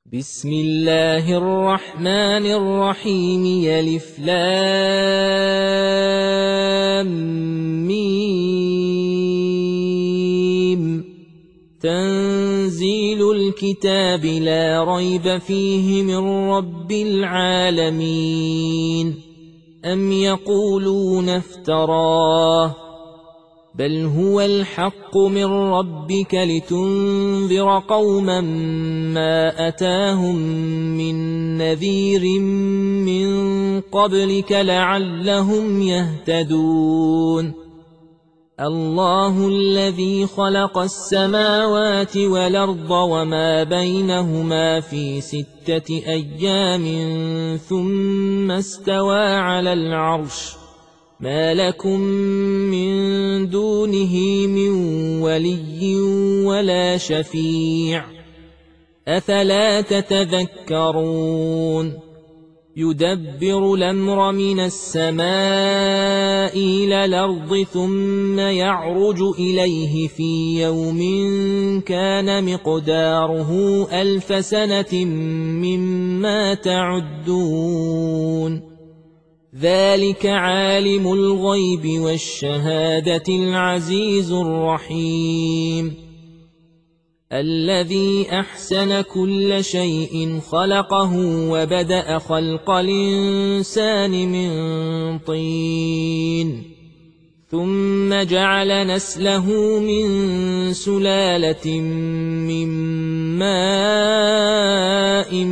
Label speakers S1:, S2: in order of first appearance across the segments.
S1: بسم الله الرحمن الرحيم يلف لام ميم تنزيل الكتاب لا ريب فيه من رب العالمين أم يقولون افتراه بل هو الحق من ربك لتنذر قوما ما أتاهم من نذير من قبلك لعلهم يهتدون الله الذي خلق السماوات والأرض وما بينهما في 6 أيام ثم استوى على العرش ما لكم من دونه من ولي ولا شفيع أفلا تتذكرون يدبر الأمر من السماء إلى الأرض ثم يعرج إليه في يوم كان مقداره 1000 سنة مما تعدون ذلك عالم الغيب والشهادة العزيز الرحيم الذي أحسن كل شيء خلقه وبدأ خلق الإنسان من طين ثم جعل نسله من سلالة من ماء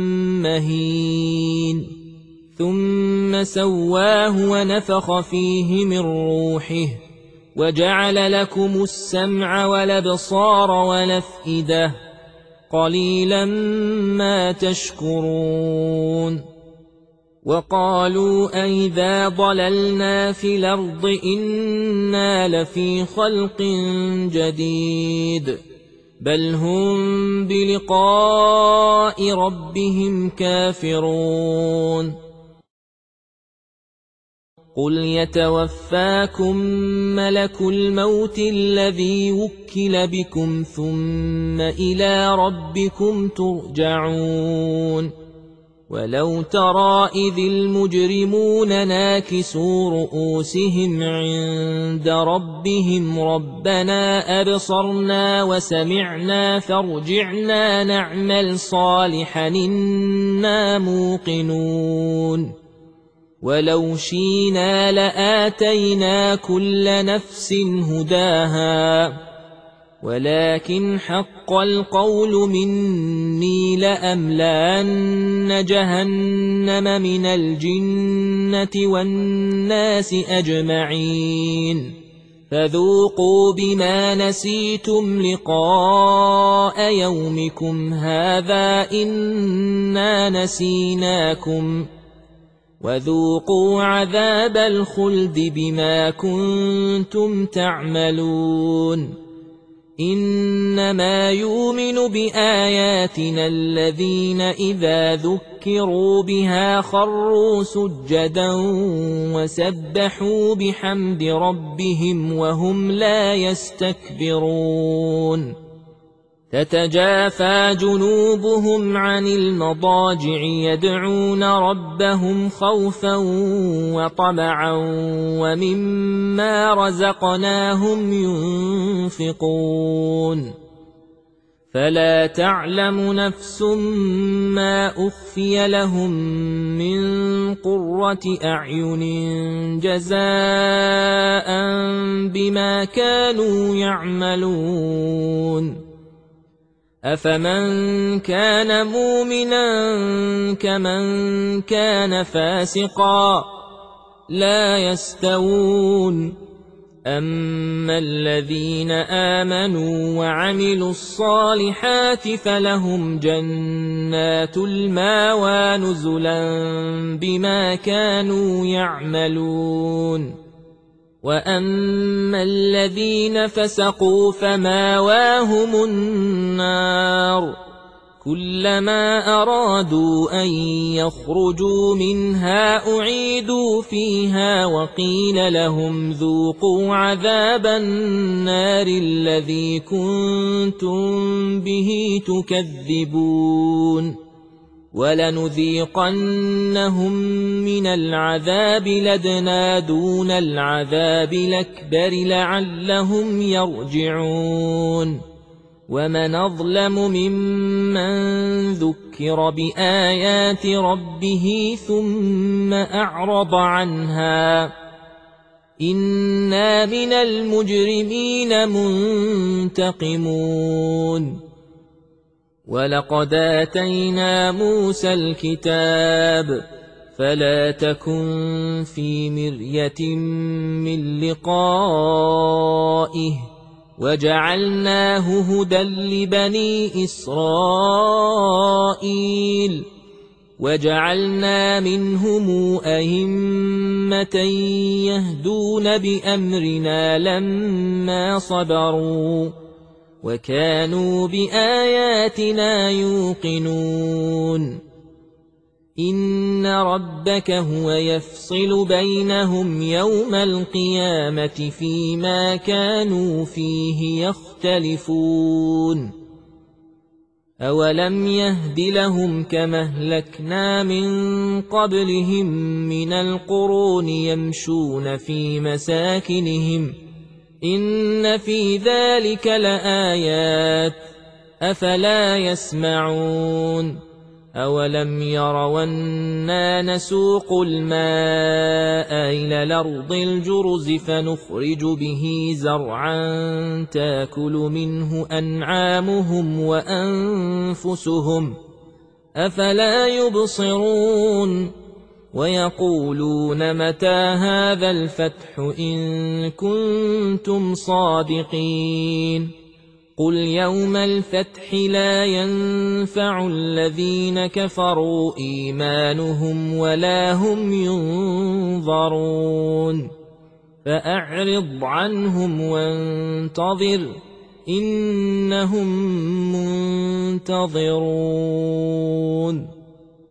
S1: مهين ثم سواه ونفخ فيه من روحه وجعل لكم السمع والأبصار والأفئدة قليلا ما تشكرون وقالوا أئذا ضللنا في الأرض إنا لفي خلق جديد بل هم بلقاء ربهم كافرون قل يتوفاكم ملك الموت الذي وكل بكم ثم إلى ربكم ترجعون ولو ترى إذ المجرمون ناكسوا رؤوسهم عند ربهم ربنا أبصرنا وسمعنا فارجعنا نعمل صالحا إنا موقنون ولو شئنا لآتينا كل نفس هداها ولكن حق القول مني لأملأن جهنم من الجنة والناس أجمعين فذوقوا بما نسيتم لقاء يومكم هذا إنا نسيناكم وذوقوا عذاب الخلد بما كنتم تعملون إنما يؤمن بآياتنا الذين إذا ذكروا بها خروا سجدا وسبحوا بحمد ربهم وهم لا يستكبرون تتجافى جنوبهم عن المضاجع يدعون ربهم خوفا وطمعا ومما رزقناهم ينفقون فلا تعلم نفس ما أخفي لهم من قرة أعين جزاء بما كانوا يعملون أفمن كان مؤمنا كمن كان فاسقا لا يستوون أما الذين آمنوا وعملوا الصالحات فلهم جنات المأوى نزلا بما كانوا يعملون وأما الذين فسقوا فمأواهم النار كلما أرادوا أن يخرجوا منها أعيدوا فيها وقيل لهم ذوقوا عذاب النار الذي كنتم به تكذبون ولنذيقنهم من العذاب الأدنى دون العذاب الأكبر لعلهم يرجعون ومن أظلم ممن ذكر بآيات ربه ثم أعرض عنها إنا من المجرمين منتقمون ولقد آتينا موسى الكتاب فلا تكن في مرية من لقائه وجعلناه هدى لبني إسرائيل وجعلنا منهم أئمة يهدون بأمرنا لما صبروا وكانوا بآياتنا يوقنون إن ربك هو يفصل بينهم يوم القيامة فيما كانوا فيه يختلفون أولم يهد لهم كما أهلكنا من قبلهم من القرون يمشون في مساكنهم إن في ذلك لآيات أفلا يسمعون أولم يروا أنا نسوق الماء إلى الأرض الجرز فنخرج به زرعا تاكل منه أنعامهم وأنفسهم أفلا يبصرون ويقولون متى هذا الفتح إن كنتم صادقين قل يوم الفتح لا ينفع الذين كفروا إيمانهم ولا هم ينظرون فأعرض عنهم وانتظر إنهم منتظرون